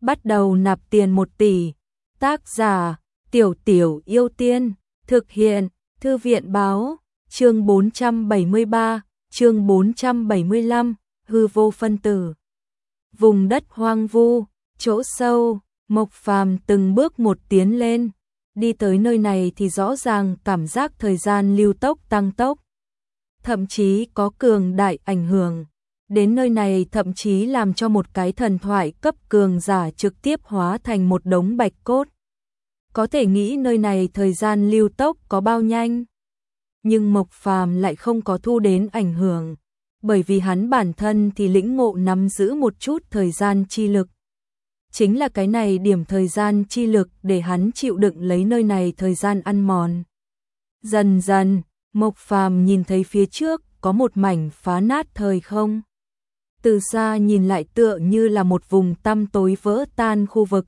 bắt đầu nạp tiền 1 tỷ. Tác giả: Tiểu Tiểu Yêu Tiên. Thực hiện: Thư viện báo. Chương 473, chương 475, hư vô phân tử. Vùng đất hoang vu, chỗ sâu, Mộc Phàm từng bước một tiến lên. Đi tới nơi này thì rõ ràng cảm giác thời gian lưu tốc tăng tốc. Thậm chí có cường đại ảnh hưởng. Đến nơi này thậm chí làm cho một cái thần thoại cấp cường giả trực tiếp hóa thành một đống bạch cốt. Có thể nghĩ nơi này thời gian lưu tốc có bao nhanh. Nhưng Mộc Phàm lại không có thu đến ảnh hưởng, bởi vì hắn bản thân thì lĩnh ngộ nắm giữ một chút thời gian chi lực. Chính là cái này điểm thời gian chi lực để hắn chịu đựng lấy nơi này thời gian ăn mòn. Dần dần, Mộc Phàm nhìn thấy phía trước có một mảnh phá nát thời không. Từ xa nhìn lại tựa như là một vùng tăm tối vỡ tan khu vực.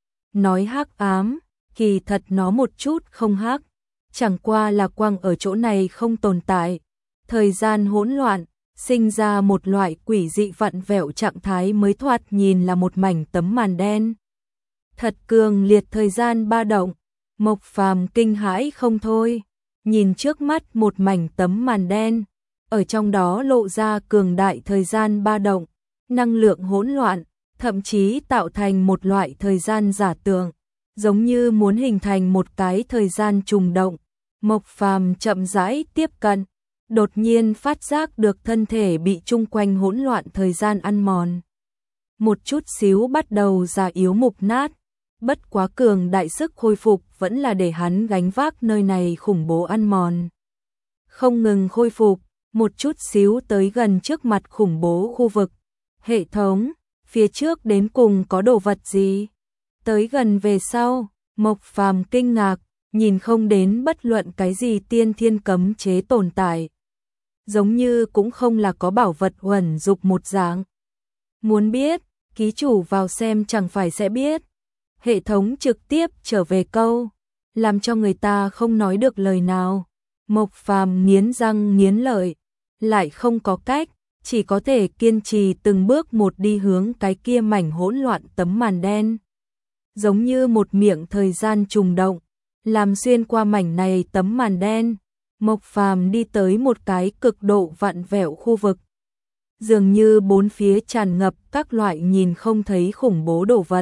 Nói hắc ám, kỳ thật nó một chút không hắc, chẳng qua là quang ở chỗ này không tồn tại. Thời gian hỗn loạn, sinh ra một loại quỷ dị vặn vẹo trạng thái mới thoạt nhìn là một mảnh tấm màn đen. Thật cường liệt thời gian ba động, Mộc Phàm kinh hãi không thôi, nhìn trước mắt một mảnh tấm màn đen, ở trong đó lộ ra cường đại thời gian ba động, năng lượng hỗn loạn, thậm chí tạo thành một loại thời gian giả tưởng, giống như muốn hình thành một cái thời gian trùng động. Mộc Phàm chậm rãi tiếp cận, đột nhiên phát giác được thân thể bị chung quanh hỗn loạn thời gian ăn mòn. Một chút xíu bắt đầu già yếu mục nát, bất quá cường đại sức khôi phục vẫn là để hắn gánh vác nơi này khủng bố ăn mòn. Không ngừng khôi phục, một chút xíu tới gần trước mặt khủng bố khu vực. Hệ thống, phía trước đến cùng có đồ vật gì? Tới gần về sau, Mộc Phàm kinh ngạc, nhìn không đến bất luận cái gì tiên thiên cấm chế tồn tại. Giống như cũng không là có bảo vật huẩn dục một dạng. Muốn biết, ký chủ vào xem chẳng phải sẽ biết. Hệ thống trực tiếp trở về câu, làm cho người ta không nói được lời nào. Mộc Phàm nghiến răng nghiến lợi, lại không có cách, chỉ có thể kiên trì từng bước một đi hướng cái kia mảnh hỗn loạn tấm màn đen. Giống như một miệng thời gian trùng động, làm xuyên qua mảnh này tấm màn đen, Mộc Phàm đi tới một cái cực độ vặn vẹo khu vực. Dường như bốn phía tràn ngập các loại nhìn không thấy khủng bố đồ vật.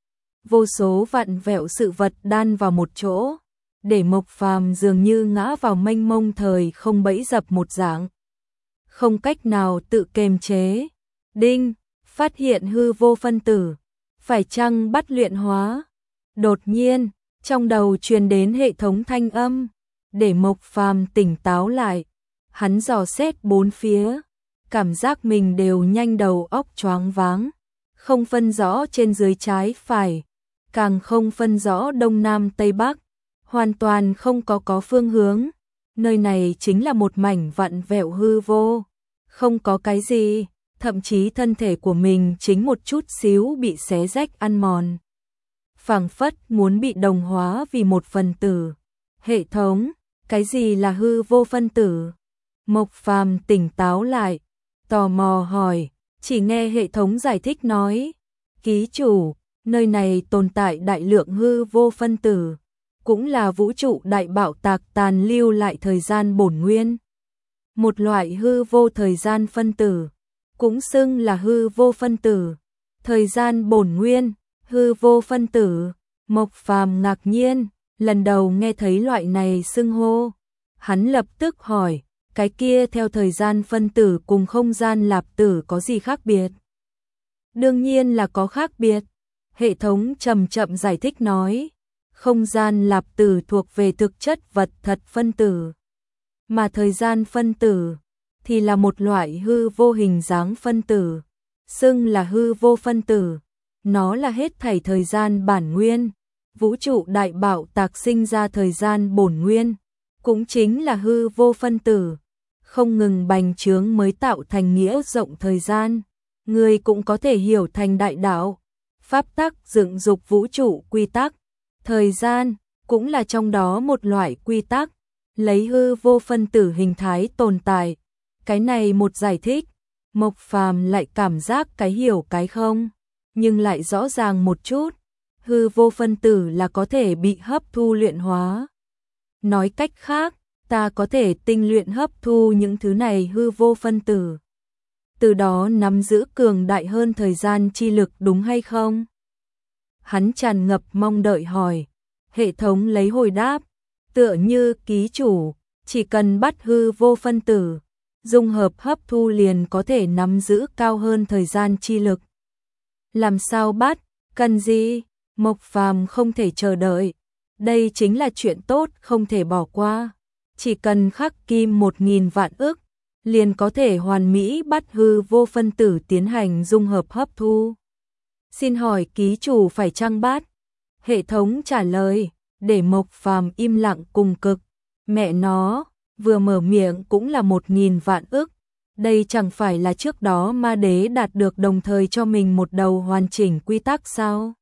Vô số vặn vẹo sự vật đan vào một chỗ, để Mộc Phàm dường như ngã vào mênh mông thời không bẫy dập một dạng. Không cách nào tự kiềm chế. Đinh, phát hiện hư vô phân tử, phải chăng bắt luyện hóa? Đột nhiên, trong đầu truyền đến hệ thống thanh âm, để Mộc Phàm tỉnh táo lại. Hắn dò xét bốn phía, cảm giác mình đều nhanh đầu óc choáng váng, không phân rõ trên dưới trái phải, càng không phân rõ đông nam tây bắc, hoàn toàn không có phương hướng. Nơi này chính là một mảnh vặn vẹo hư vô, không có cái gì, thậm chí thân thể của mình chính một chút xíu bị xé rách ăn mòn. Phảng phất muốn bị đồng hóa vì một phần tử. Hệ thống, cái gì là hư vô phân tử? Mộc Phàm tỉnh táo lại, tò mò hỏi, chỉ nghe hệ thống giải thích nói, ký chủ, nơi này tồn tại đại lượng hư vô phân tử, cũng là vũ trụ đại bạo tạc tàn lưu lại thời gian bổn nguyên. Một loại hư vô thời gian phân tử, cũng xưng là hư vô phân tử, thời gian bổn nguyên, hư vô phân tử. Mộc Phàm ngạc nhiên, lần đầu nghe thấy loại này xưng hô. Hắn lập tức hỏi, cái kia theo thời gian phân tử cùng không gian lạp tử có gì khác biệt? Đương nhiên là có khác biệt. Hệ thống chậm chậm giải thích nói, không gian lạp tử thuộc về thực chất vật thật phân tử, mà thời gian phân tử thì là một loại hư vô hình dáng phân tử, xưng là hư vô phân tử. Nó là hết thảy thời gian bản nguyên, vũ trụ đại bạo tạc sinh ra thời gian bổn nguyên, cũng chính là hư vô phân tử, không ngừng bành trướng mới tạo thành nghĩa rộng thời gian. Người cũng có thể hiểu thành đại đạo, pháp tắc dựng dục vũ trụ quy tắc, thời gian cũng là trong đó một loại quy tắc, lấy hư vô phân tử hình thái tồn tại. Cái này một giải thích, Mộc Phàm lại cảm giác cái hiểu cái không. nhưng lại rõ ràng một chút, hư vô phân tử là có thể bị hấp thu luyện hóa. Nói cách khác, ta có thể tinh luyện hấp thu những thứ này hư vô phân tử. Từ đó nắm giữ cường đại hơn thời gian chi lực đúng hay không? Hắn tràn ngập mong đợi hỏi. Hệ thống lấy hồi đáp, tựa như ký chủ, chỉ cần bắt hư vô phân tử, dung hợp hấp thu liền có thể nắm giữ cao hơn thời gian chi lực. Làm sao bắt, cần gì? Mộc Phàm không thể chờ đợi. Đây chính là chuyện tốt không thể bỏ qua. Chỉ cần khắc kim 1000 vạn ức, liền có thể hoàn mỹ bắt hư vô phân tử tiến hành dung hợp hấp thu. Xin hỏi ký chủ phải chăng bắt? Hệ thống trả lời, để Mộc Phàm im lặng cùng cực. Mẹ nó, vừa mở miệng cũng là 1000 vạn ức. Đây chẳng phải là trước đó ma đế đạt được đồng thời cho mình một đầu hoàn chỉnh quy tắc sao?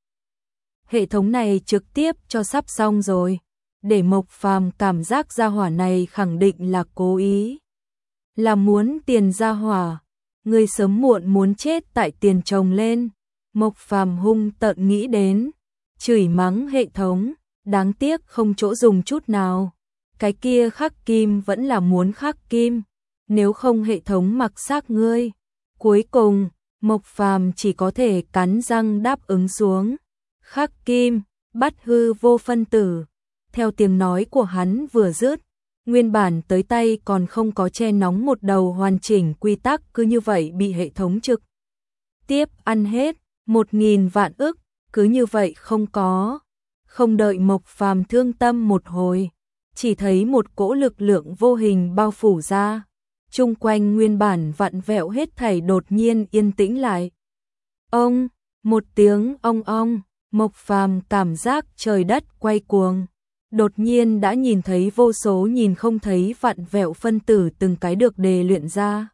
Hệ thống này trực tiếp cho sắp xong rồi. Để Mộc Phàm cảm giác gia hỏa này khẳng định là cố ý. Là muốn tiền gia hỏa. Người sớm muộn muốn chết tại tiền chồng lên. Mộc Phàm hung tợn nghĩ đến. Chửi mắng hệ thống. Đáng tiếc không chỗ dùng chút nào. Cái kia khắc kim vẫn là muốn khắc kim. Nếu không hệ thống mặc xác ngươi. Cuối cùng, Mộc Phàm chỉ có thể cắn răng đáp ứng xuống. Khắc kim, bắt hư vô phân tử. Theo tiếng nói của hắn vừa dứt, nguyên bản tới tay còn không có che nóng một đầu hoàn chỉnh quy tắc cứ như vậy bị hệ thống trực tiếp ăn hết, 1000 vạn ức, cứ như vậy không có. Không đợi Mộc Phàm thương tâm một hồi, chỉ thấy một cỗ lực lượng vô hình bao phủ ra. Chung quanh nguyên bản vặn vẹo hết thảy đột nhiên yên tĩnh lại. Ông, một tiếng ong ong, Mộc Phàm cảm giác trời đất quay cuồng. Đột nhiên đã nhìn thấy vô số nhìn không thấy vặn vẹo phân tử từng cái được đề luyện ra.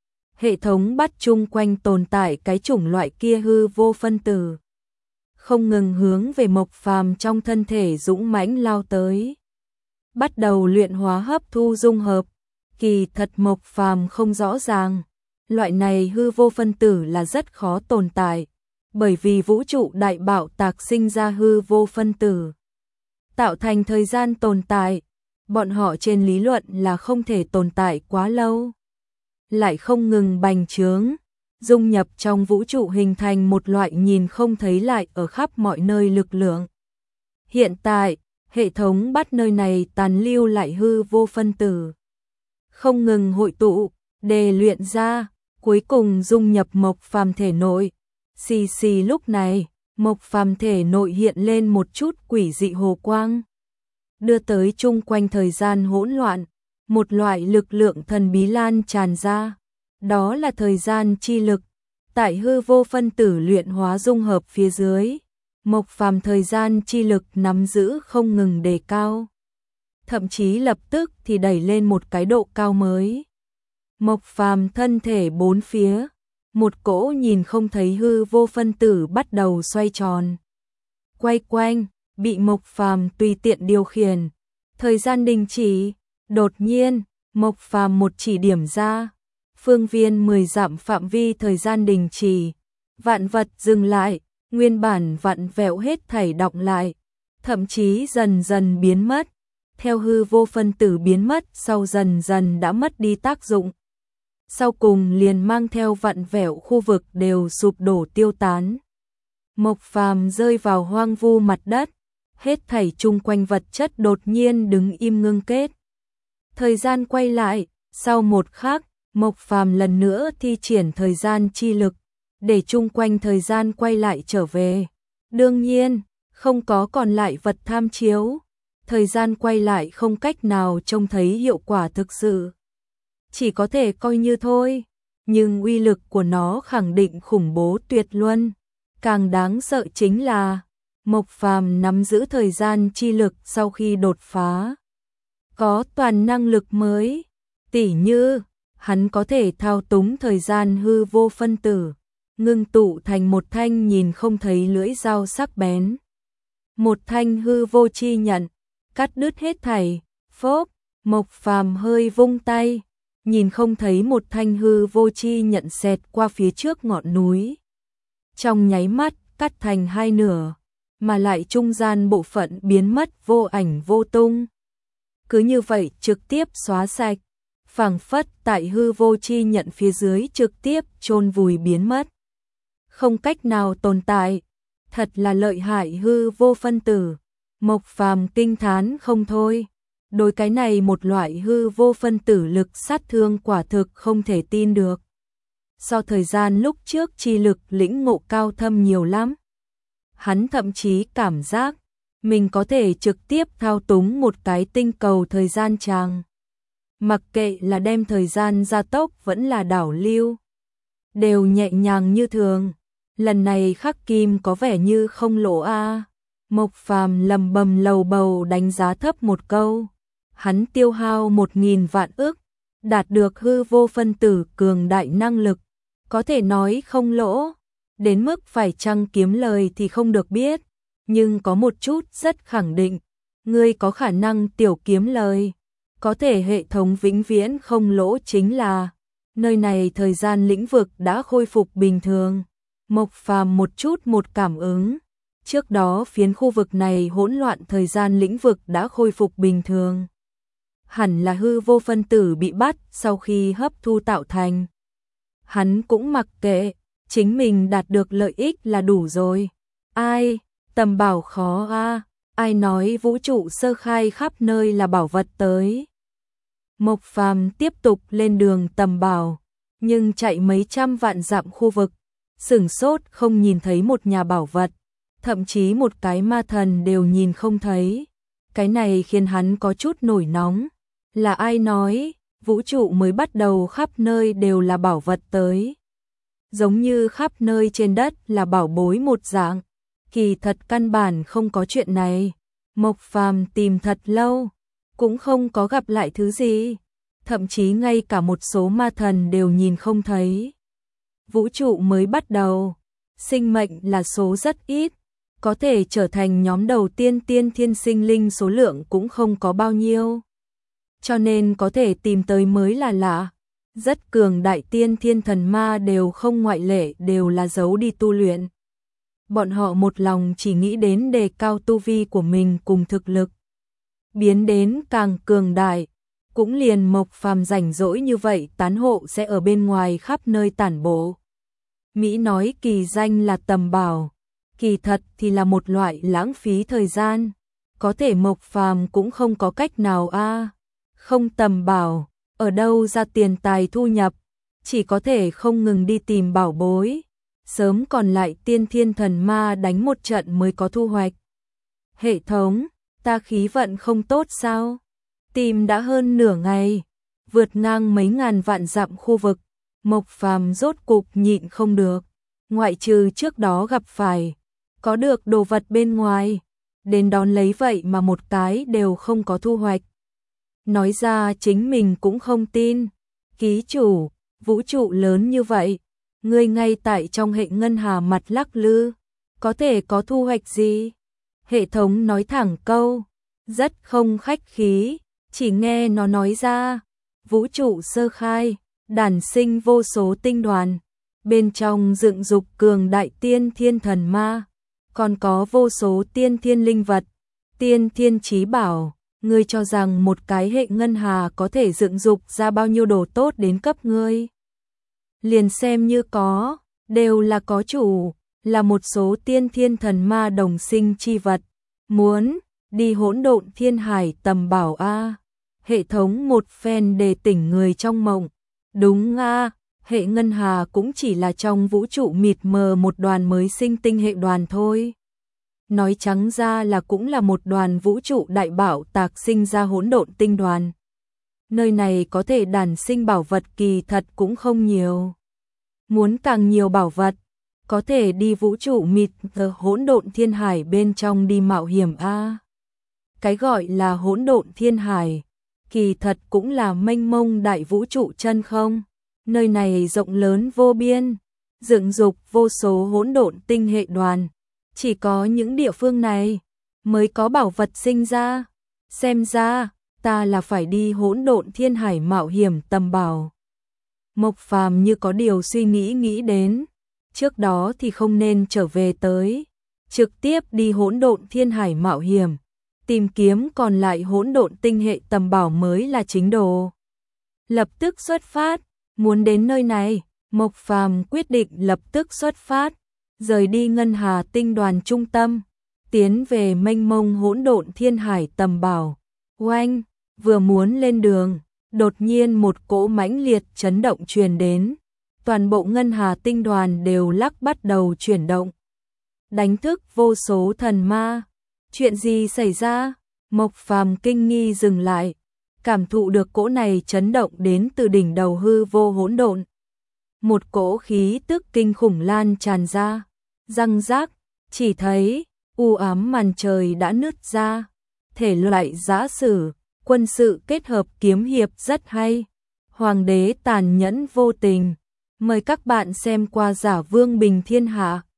Hệ thống bắt chung quanh tồn tại cái chủng loại kia hư vô phân tử. Không ngừng hướng về Mộc Phàm trong thân thể dũng mãnh lao tới. Bắt đầu luyện hóa hấp thu dung hợp. Kỳ thật Mộc Phàm không rõ ràng. Loại này hư vô phân tử là rất khó tồn tại. Bởi vì vũ trụ đại bạo tạc sinh ra hư vô phân tử. Tạo thành thời gian tồn tại, bọn họ trên lý luận là không thể tồn tại quá lâu. Lại không ngừng bành trướng, dung nhập trong vũ trụ hình thành một loại nhìn không thấy lại ở khắp mọi nơi lực lượng. Hiện tại, hệ thống bắt nơi này tàn lưu lại hư vô phân tử. Không ngừng hội tụ, đề luyện ra, cuối cùng dung nhập Mộc Phàm thể nội. Xì xì lúc này, Mộc Phàm thể nội hiện lên một chút quỷ dị hồ quang, đưa tới chung quanh thời gian hỗn loạn, một loại lực lượng thần bí lan tràn ra, đó là thời gian chi lực. Tại hư vô phân tử luyện hóa dung hợp phía dưới, Mộc Phàm thời gian chi lực nắm giữ không ngừng đề cao, thậm chí lập tức thì đẩy lên một cái độ cao mới. Mộc Phàm thân thể bốn phía, một cỗ nhìn không thấy hư vô phân tử bắt đầu xoay tròn, quay quanh, bị Mộc Phàm tùy tiện điều khiển. Thời gian đình chỉ, đột nhiên, Mộc Phàm một chỉ điểm ra, phương viên 10 dặm phạm vi thời gian đình chỉ, vạn vật dừng lại, nguyên bản vặn vẹo hết thảy đọng lại, thậm chí dần dần biến mất. Theo hư vô phân tử biến mất sau dần dần đã mất đi tác dụng. Sau cùng liền mang theo vặn vẹo khu vực đều sụp đổ tiêu tán. Mộc Phàm rơi vào hoang vu mặt đất, hết thảy chung quanh vật chất đột nhiên đứng im ngưng kết. Thời gian quay lại, sau một khắc, Mộc Phàm lần nữa thi triển thời gian chi lực, để chung quanh thời gian quay lại trở về. Đương nhiên, không có còn lại vật tham chiếu, thời gian quay lại không cách nào trông thấy hiệu quả thực sự. Chỉ có thể coi như thôi, nhưng uy lực của nó khẳng định khủng bố tuyệt luân. Càng đáng sợ chính là, Mộc Phàm nắm giữ thời gian chi lực sau khi đột phá. Có toàn năng lực mới, tỉ như, hắn có thể thao túng thời gian hư vô phân tử, ngưng tụ thành một thanh nhìn không thấy lưỡi dao sắc bén. Một thanh hư vô chi nhận, cắt đứt hết thảy, phốp, Mộc Phàm hơi vung tay, nhìn không thấy một thanh hư vô chi nhận xẹt qua phía trước ngọn núi. trong nháy mắt cắt thành hai nửa, mà lại trung gian bộ phận biến mất vô ảnh vô tung. Cứ như vậy trực tiếp xóa sạch, phảng phất tại hư vô chi nhận phía dưới trực tiếp chôn vùi biến mất. Không cách nào tồn tại, thật là lợi hại hư vô phân tử. Mộc Phàm kinh thán không thôi. Đối cái này một loại hư vô phân tử lực sát thương quả thực không thể tin được. So thời gian lúc trước chi lực lĩnh ngộ cao thâm nhiều lắm. Hắn thậm chí cảm giác mình có thể trực tiếp thao túng một cái tinh cầu thời gian tràng. Mặc kệ là đem thời gian gia tốc vẫn là đảo lưu, đều nhẹ nhàng như thường. Lần này Khắc Kim có vẻ như không lỗ a. Mộc Phàm lầm bầm lầu bầu đánh giá thấp một câu. Hắn tiêu hao 1000 vạn ức, đạt được hư vô phân tử cường đại năng lực, có thể nói không lỗ. Đến mức phải chăng kiếm lời thì không được biết, nhưng có một chút rất khẳng định, ngươi có khả năng tiểu kiếm lời. Có thể hệ thống vĩnh viễn không lỗ chính là nơi này thời gian lĩnh vực đã khôi phục bình thường. Mộc Phàm một chút một cảm ứng, trước đó phiến khu vực này hỗn loạn thời gian lĩnh vực đã khôi phục bình thường. Hẳn là hư vô phân tử bị bắt sau khi hấp thu tạo thành. Hắn cũng mặc kệ, chính mình đạt được lợi ích là đủ rồi. Ai, tầm bảo khó a, ai nói vũ trụ sơ khai khắp nơi là bảo vật tới. Mộc Phàm tiếp tục lên đường tầm bảo, nhưng chạy mấy trăm vạn dặm khu vực, sửng sốt không nhìn thấy một nhà bảo vật, thậm chí một cái ma thần đều nhìn không thấy. Cái này khiến hắn có chút nổi nóng. Là ai nói, vũ trụ mới bắt đầu khắp nơi đều là bảo vật tới. Giống như khắp nơi trên đất là bảo bối một dạng. Kỳ thật căn bản không có chuyện này. Mộc Phàm tìm thật lâu, cũng không có gặp lại thứ gì. Thậm chí ngay cả một số ma thần đều nhìn không thấy. Vũ trụ mới bắt đầu, sinh mệnh là số rất ít, có thể trở thành nhóm đầu tiên tiên thiên sinh linh số lượng cũng không có bao nhiêu. Cho nên có thể tìm tới mới là lạ. Rất cường đại tiên thiên thần ma đều không ngoại lệ đều là giấu đi tu luyện. Bọn họ một lòng chỉ nghĩ đến đề cao tu vi của mình cùng thực lực. Biến đến càng cường đại, cũng liền Mộc Phàm rảnh rỗi như vậy tán hộ sẽ ở bên ngoài khắp nơi tản bộ. Mỹ nói kỳ danh là tầm bảo, kỳ thật thì là một loại lãng phí thời gian. Có thể Mộc Phàm cũng không có cách nào a. Không tầm bảo, ở đâu ra tiền tài thu nhập, chỉ có thể không ngừng đi tìm bảo bối. Sớm còn lại tiên thiên thần ma đánh một trận mới có thu hoạch. Hệ thống, ta khí vận không tốt sao? Tìm đã hơn nửa ngày, vượt ngang mấy ngàn vạn dặm khu vực, Mộc Phàm rốt cục nhịn không được. Ngoại trừ trước đó gặp phải, có được đồ vật bên ngoài, đến đón lấy vậy mà một cái đều không có thu hoạch. Nói ra chính mình cũng không tin. Ký chủ, vũ trụ lớn như vậy, ngươi ngay tại trong hệ ngân hà mặt lắc lư, có thể có thu hoạch gì? Hệ thống nói thẳng câu, rất không khách khí, chỉ nghe nó nói ra, vũ trụ sơ khai, đản sinh vô số tinh đoàn, bên trong dựng dục cường đại tiên thiên thần ma, còn có vô số tiên thiên linh vật, tiên thiên chí bảo. Ngươi cho rằng một cái hệ ngân hà có thể dựng dục ra bao nhiêu đồ tốt đến cấp ngươi? Liền xem như có, đều là có chủ, là một số tiên thiên thần ma đồng sinh chi vật. Muốn đi hỗn độn thiên hải tầm bảo a. Hệ thống một phen đề tỉnh người trong mộng. Đúng a, hệ ngân hà cũng chỉ là trong vũ trụ mịt mờ một đoàn mới sinh tinh hệ đoàn thôi. Nói trắng ra là cũng là một đoàn vũ trụ đại bảo tạc sinh ra hỗn độn tinh đoàn. Nơi này có thể đản sinh bảo vật kỳ thật cũng không nhiều. Muốn càng nhiều bảo vật, có thể đi vũ trụ mịt mờ hỗn độn thiên hải bên trong đi mạo hiểm a. Cái gọi là hỗn độn thiên hải, kỳ thật cũng là mênh mông đại vũ trụ chân không. Nơi này rộng lớn vô biên, dựng dục vô số hỗn độn tinh hệ đoàn. Chỉ có những địa phương này mới có bảo vật sinh ra. Xem ra, ta là phải đi hỗn độn thiên hải mạo hiểm tầm bảo. Mộc Phàm như có điều suy nghĩ đến. trước đó thì không nên trở về tới, trực tiếp đi hỗn độn thiên hải mạo hiểm, tìm kiếm còn lại hỗn độn tinh hệ tầm bảo mới là chính đồ. Lập tức xuất phát, muốn đến nơi này, Mộc Phàm quyết định lập tức xuất phát, rời đi Ngân Hà tinh đoàn trung tâm, tiến về mênh mông hỗn độn thiên hải tầm bảo. Oanh, vừa muốn lên đường, đột nhiên một cỗ mãnh liệt chấn động truyền đến, toàn bộ Ngân Hà tinh đoàn đều lắc bắt đầu chuyển động, đánh thức vô số thần ma. Chuyện gì xảy ra? Mộc Phàm kinh nghi dừng lại, cảm thụ được cỗ này chấn động đến từ đỉnh đầu hư vô hỗn độn. Một cỗ khí tức kinh khủng lan tràn ra, răng rác, chỉ thấy u ám màn trời đã nứt ra, thể loại giã sử, quân sự kết hợp kiếm hiệp rất hay. Hoàng đế tàn nhẫn vô tình. Mời các bạn xem qua Giả Vương Bình Thiên Hạ.